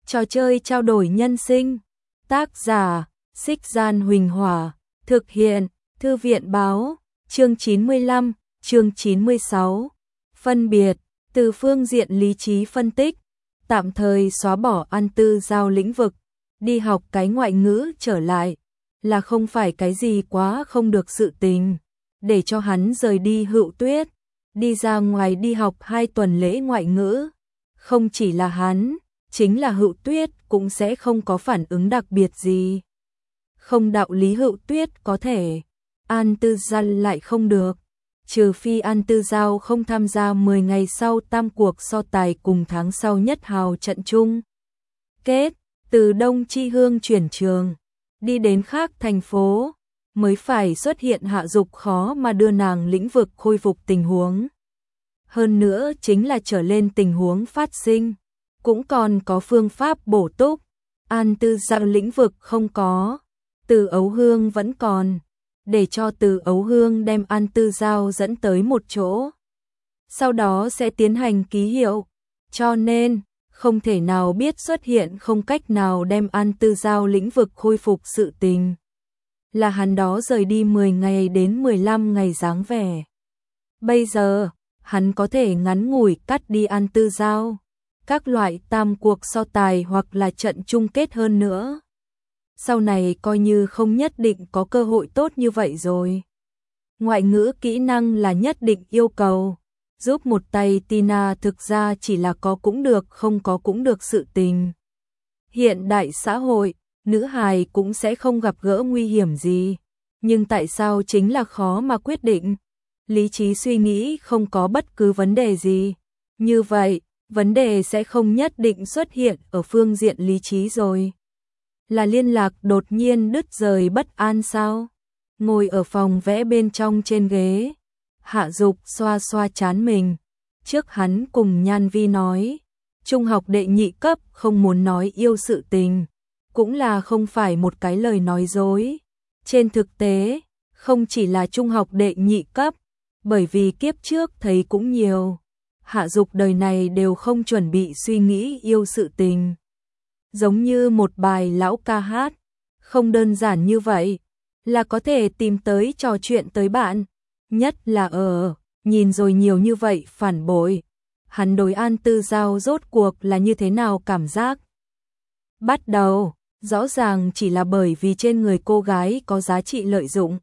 Trò chơi trao đổi nhân sinh. Tác giả: Xích Gian Huỳnh Hỏa. Thực hiện: Thư viện Báo. Chương 95, chương 96. Phân biệt. Từ phương diện lý trí phân tích, tạm thời xóa bỏ An Tư Giao lĩnh vực, đi học cái ngoại ngữ trở lại, là không phải cái gì quá không được sự tình. Để cho hắn rời đi Hữu Tuyết, đi ra ngoài đi học 2 tuần lễ ngoại ngữ. Không chỉ là hắn, chính là Hữu Tuyết cũng sẽ không có phản ứng đặc biệt gì. Không đạo lý Hữu Tuyết có thể, An Tư Giao lại không được. Trừ phi An Tư Giao không tham gia 10 ngày sau tam cuộc so tài cùng tháng sau nhất hào trận chung kết, từ Đông Chi Hương chuyển trường, đi đến khác thành phố, mới phải xuất hiện hạ dục khó mà đưa nàng lĩnh vực khôi phục tình huống. Hơn nữa chính là trở lên tình huống phát sinh, cũng còn có phương pháp bổ túc. An Tư Giao lĩnh vực không có, Từ Ấu Hương vẫn còn, để cho Từ Ấu Hương đem An Tư Giao dẫn tới một chỗ. Sau đó sẽ tiến hành ký hiệu, cho nên không thể nào biết xuất hiện không cách nào đem An Tư Giao lĩnh vực khôi phục sự tình. Là hắn đó rời đi 10 ngày đến 15 ngày dáng vẻ. Bây giờ, hắn có thể ngắn ngủi cắt đi An Tư Giao, các loại tam cuộc so tài hoặc là trận chung kết hơn nữa. Sau này coi như không nhất định có cơ hội tốt như vậy rồi. Ngoại ngữ kỹ năng là nhất định yêu cầu, giúp một tay Tina thực ra chỉ là có cũng được không có cũng được sự tình. Hiện đại xã hội, nữ hài cũng sẽ không gặp gỡ nguy hiểm gì, nhưng tại sao chính là khó mà quyết định. Lý trí suy nghĩ không có bất cứ vấn đề gì. Như vậy, vấn đề sẽ không nhất định xuất hiện ở phương diện lý trí rồi. Là liên lạc đột nhiên đứt rời bất an sao? Ngồi ở phòng vẽ bên trong trên ghế, Hạ Dục xoa xoa trán mình. Trước hắn cùng Nhan Vi nói, trung học đệ nhị cấp không muốn nói yêu sự tình, cũng là không phải một cái lời nói dối. Trên thực tế, không chỉ là trung học đệ nhị cấp, bởi vì kiếp trước thấy cũng nhiều. Hạ Dục đời này đều không chuẩn bị suy nghĩ yêu sự tình. Giống như một bài lão ca hát, không đơn giản như vậy, là có thể tìm tới trò chuyện tới bạn. Nhất là nhìn rồi nhiều như vậy phản bội, hắn đối An Tư Giao rốt cuộc là như thế nào cảm giác. Bắt đầu, rõ ràng chỉ là bởi vì trên người cô gái có giá trị lợi dụng.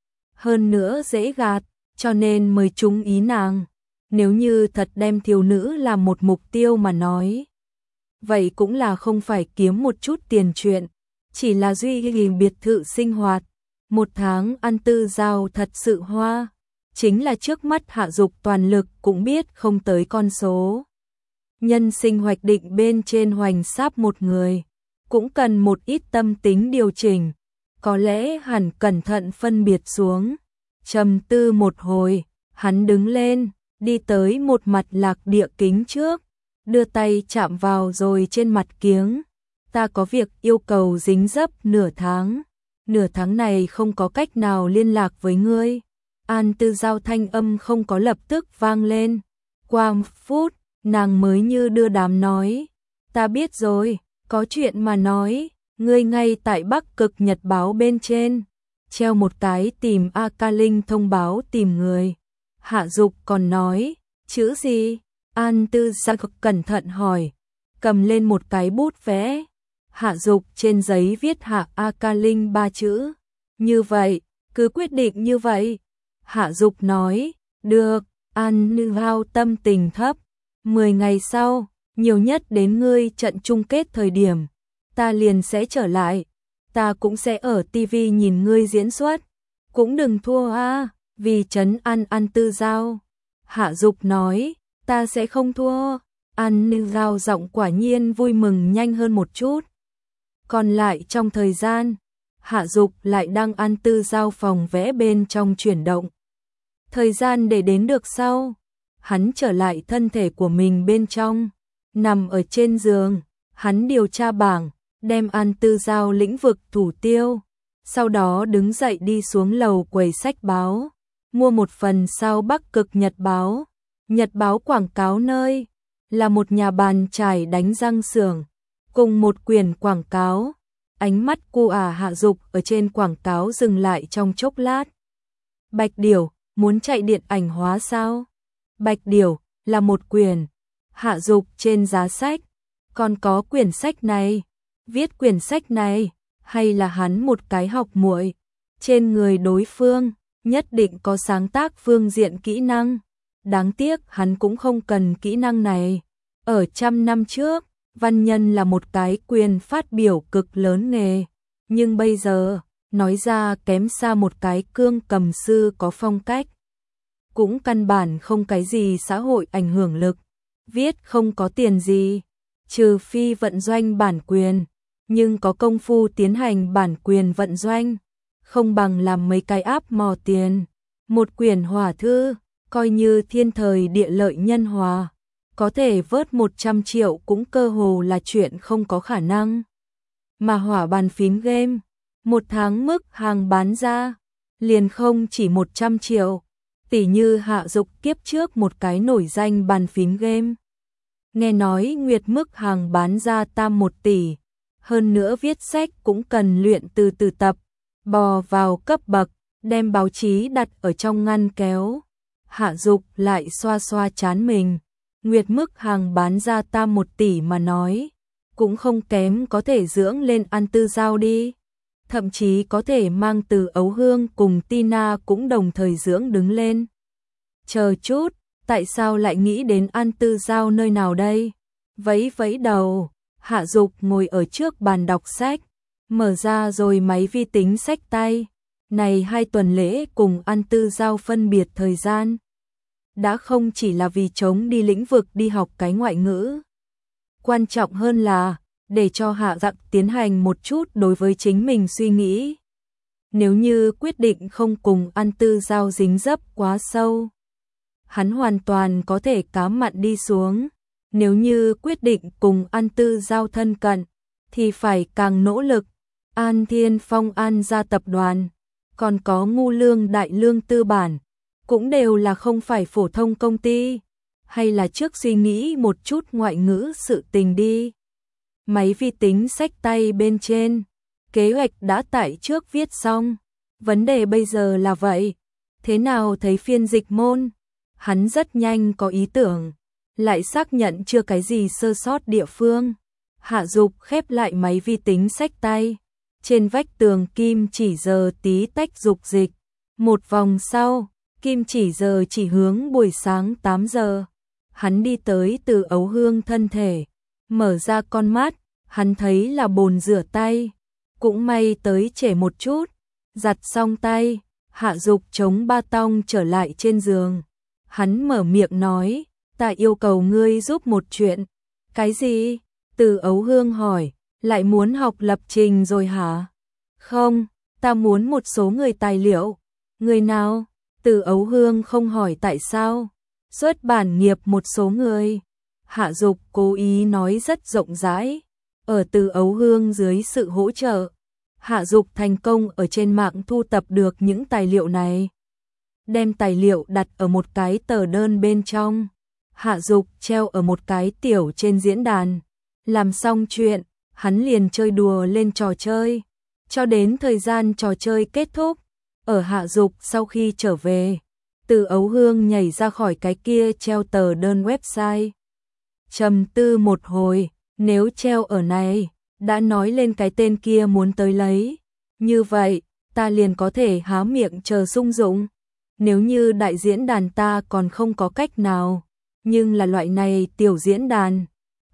Hơn nữa dễ gạt, cho nên mới trúng ý nàng. Nếu như thật đem thiếu nữ làm một mục tiêu mà nói, vậy cũng là không phải kiếm một chút tiền chuyện, chỉ là duy trì biệt thự sinh hoạt. Một tháng An Tư Giao thật sự hoa, chính là trước mắt Hạ Dục toàn lực cũng biết không tới con số. Nhân sinh hoạch định bên trên hoành sáp một người, cũng cần một ít tâm tính điều chỉnh, có lẽ hẳn cẩn thận phân biệt xuống. Trầm tư một hồi, hắn đứng lên, đi tới một mặt lạc địa kính trước, đưa tay chạm vào rồi trên mặt kiếng. Ta có việc yêu cầu dính dấp nửa tháng này không có cách nào liên lạc với ngươi. An Tư Giao thanh âm không có lập tức vang lên. Qua một phút, nàng mới như đưa đám nói, ta biết rồi, có chuyện mà nói. Ngươi ngay tại Bắc Cực Nhật báo bên trên treo một cái tìm A Ca Linh thông báo tìm người. Hạ Dục còn nói, chữ gì? An Tư Giao cẩn thận hỏi, cầm lên một cái bút vẽ. Hạ Dục trên giấy viết Hạ A Ca Linh 3 chữ. Như vậy, cứ quyết định như vậy. Hạ Dục nói, được. An Tư Giao tâm tình thấp. 10 ngày sau, nhiều nhất đến ngươi trận chung kết thời điểm, ta liền sẽ trở lại. Ta cũng sẽ ở TV nhìn ngươi diễn xuất. Cũng đừng thua a, vì trấn an An Tư Giao. Hạ Dục nói, ta sẽ không thua. An Tư Giao giọng quả nhiên vui mừng nhanh hơn một chút. Còn lại trong thời gian, Hạ Dục lại đang An Tư Giao phòng vẽ bên trong chuyển động. Thời gian để đến được sau, hắn trở lại thân thể của mình bên trong, nằm ở trên giường, hắn điều tra bảng, đem An Tư Giao lĩnh vực thủ tiêu, sau đó đứng dậy đi xuống lầu quầy sách báo, mua một phần sao Bắc Cực Nhật báo. Nhật báo quảng cáo nơi là một nhà bàn chải đánh răng xưởng, cùng một quyển quảng cáo. Ánh mắt cô Hạ Dục ở trên quảng cáo dừng lại trong chốc lát. Bạch Điểu, muốn chạy điện ảnh hóa sao? Bạch Điểu là một quyển. Hạ Dục trên giá sách. Còn có quyển sách này. Viết quyển sách này, hay là hắn một cái học muội? Trên người đối phương, nhất định có sáng tác phương diện kỹ năng. Đáng tiếc hắn cũng không cần kỹ năng này. Ở trăm năm trước, văn nhân là một cái quyền phát biểu cực lớn nghề. Nhưng bây giờ, nói ra kém xa một cái cương cầm sư có phong cách. Cũng căn bản không cái gì xã hội ảnh hưởng lực. Viết không có tiền gì, trừ phi vận doanh bản quyền. Nhưng có công phu tiến hành bản quyền vận doanh, không bằng làm mấy cái app mò tiền. Một quyển hỏa thư, coi như thiên thời địa lợi nhân hòa, có thể vớt 100 triệu cũng cơ hồ là chuyện không có khả năng. Mà hỏa bàn phím game, một tháng mức hàng bán ra, liền không chỉ 100 triệu. Tỉ như Hạ Dục kiếp trước một cái nổi danh bàn phím game. Nghe nói nguyệt mức hàng bán ra tam 1 tỷ. Hơn nữa viết sách cũng cần luyện từ từ tập, bò vào cấp bậc, đem báo chí đặt ở trong ngăn kéo. Hạ Dục lại xoa xoa trán mình, nguyệt mức hàng bán ra tam 1 tỷ mà nói, cũng không kém có thể dưỡng lên An Tư Giao đi. Thậm chí có thể mang Từ Ấu Hương cùng Tina cũng đồng thời dưỡng đứng lên. Chờ chút, tại sao lại nghĩ đến An Tư Giao nơi nào đây? Vẫy vẫy đầu. Hạ Dục ngồi ở trước bàn đọc sách, mở ra rồi máy vi tính sách tay. Này 2 tuần lễ cùng An Tư Giao phân biệt thời gian. Đã không chỉ là vì chống đi lĩnh vực đi học cái ngoại ngữ. Quan trọng hơn là, để cho Hạ Dặc tiến hành một chút đối với chính mình suy nghĩ. Nếu như quyết định không cùng An Tư Giao dính dấp quá sâu, hắn hoàn toàn có thể cá mặn đi xuống. Nếu như quyết định cùng An Tư Giao thân cận, thì phải càng nỗ lực. An Thiên Phong An gia tập đoàn, còn có Ngu Lương Đại Lương tư bản, cũng đều là không phải phổ thông công ty. Hay là trước suy nghĩ một chút ngoại ngữ sự tình đi. Máy vi tính sách tay bên trên, kế hoạch đã tại trước viết xong. Vấn đề bây giờ là vậy, thế nào thấy phiên dịch môn? Hắn rất nhanh có ý tưởng. Lại xác nhận chưa cái gì sơ sót địa phương. Hạ Dục khép lại máy vi tính sách tay. Trên vách tường kim chỉ giờ tí tách dục dịch. Một vòng sau, kim chỉ giờ chỉ hướng buổi sáng 8 giờ. Hắn đi tới Từ Ấu Hương thân thể. Mở ra con mắt, hắn thấy là bồn rửa tay. Cũng may tới trễ một chút. Giặt xong tay, Hạ Dục chống ba tong trở lại trên giường. Hắn mở miệng nói. Ta yêu cầu ngươi giúp một chuyện. Cái gì? Từ Ấu Hương hỏi, lại muốn học lập trình rồi hả? Không, ta muốn một số người tài liệu. Người nào? Từ Ấu Hương không hỏi tại sao. Xuất bản nghiệp một số người. Hạ Dục cố ý nói rất rộng rãi. Ở Từ Ấu Hương dưới sự hỗ trợ, Hạ Dục thành công ở trên mạng thu tập được những tài liệu này. Đem tài liệu đặt ở một cái tờ đơn bên trong. Hạ Dục treo ở một cái tiểu trên diễn đàn. Làm xong chuyện, hắn liền chơi đùa lên trò chơi. Cho đến thời gian trò chơi kết thúc, ở Hạ Dục sau khi trở về, Từ Ấu Hương nhảy ra khỏi cái kia treo tờ đơn website. Trầm tư một hồi, nếu treo ở này, đã nói lên cái tên kia muốn tới lấy. Như vậy, ta liền có thể há miệng chờ sung dụng. Nếu như đại diễn đàn ta còn không có cách nào. Nhưng là loại này tiểu diễn đàn.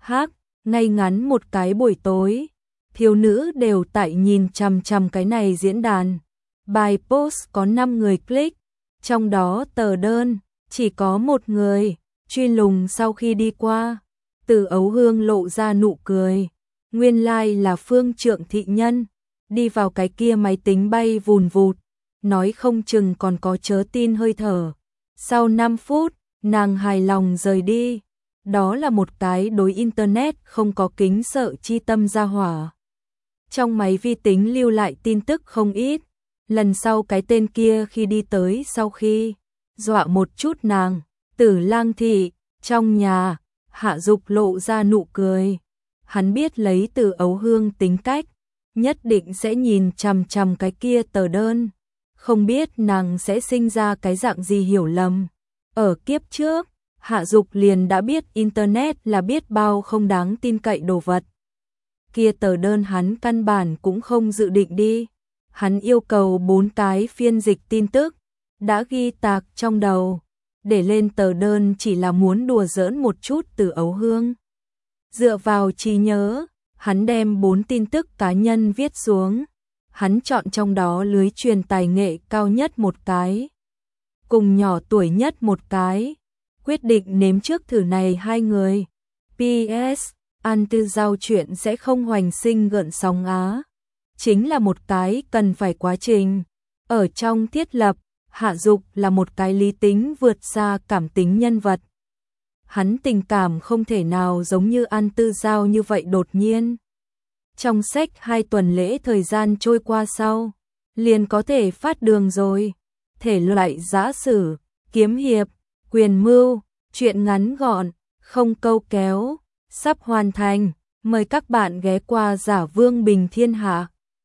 Ngay ngắn một cái buổi tối. Thiếu nữ đều tại nhìn chằm chằm cái này diễn đàn. Bài post có 5 người click. Trong đó tờ đơn, chỉ có một người. Truy lùng sau khi đi qua. Từ Ấu Hương lộ ra nụ cười. Nguyên lai là Phương Trượng thị nhân. Đi vào cái kia máy tính bay vùn vụt. Nói không chừng còn có chớ tin hơi thở. Sau 5 phút, nàng hài lòng rời đi. Đó là một cái đối internet không có kính sợ chi tâm gia hỏa. Trong máy vi tính lưu lại tin tức không ít. Lần sau cái tên kia khi đi tới sau khi dọa một chút nàng. Tử Lang thị, trong nhà, Hạ Dục lộ ra nụ cười. Hắn biết lấy Từ Ấu Hương tính cách, nhất định sẽ nhìn chằm chằm cái kia tờ đơn, không biết nàng sẽ sinh ra cái dạng gì hiểu lầm. Ở kiếp trước, Hạ Dục liền đã biết Internet là biết bao không đáng tin cậy đồ vật. Kia tờ đơn hắn căn bản cũng không dự định đi. Hắn yêu cầu 4 cái phiên dịch tin tức, đã ghi tạc trong đầu. Để lên tờ đơn chỉ là muốn đùa giỡn một chút Từ Ấu Hương. Dựa vào trí nhớ, hắn đem 4 tin tức cá nhân viết xuống. Hắn chọn trong đó lưới truyền tài nghệ cao nhất một cái, cùng nhỏ tuổi nhất một cái. Quyết định nếm trước thử này 2 người. PS, An Tư Giao chuyện sẽ không hoành sinh gợn sóng á. Chính là một cái cần phải quá trình. Ở trong thiết lập, Hạ Dục là một cái lý tính vượt xa cảm tính nhân vật. Hắn tình cảm không thể nào giống như An Tư Giao như vậy đột nhiên. Trong sách 2 tuần lễ thời gian trôi qua sau, liền có thể phát đường rồi. Thể loại giã sử, kiếm hiệp, quyền mưu, truyện ngắn gọn, không câu kéo, sắp hoàn thành. Mời các bạn ghé qua Giả Vương Bình Thiên Hạ.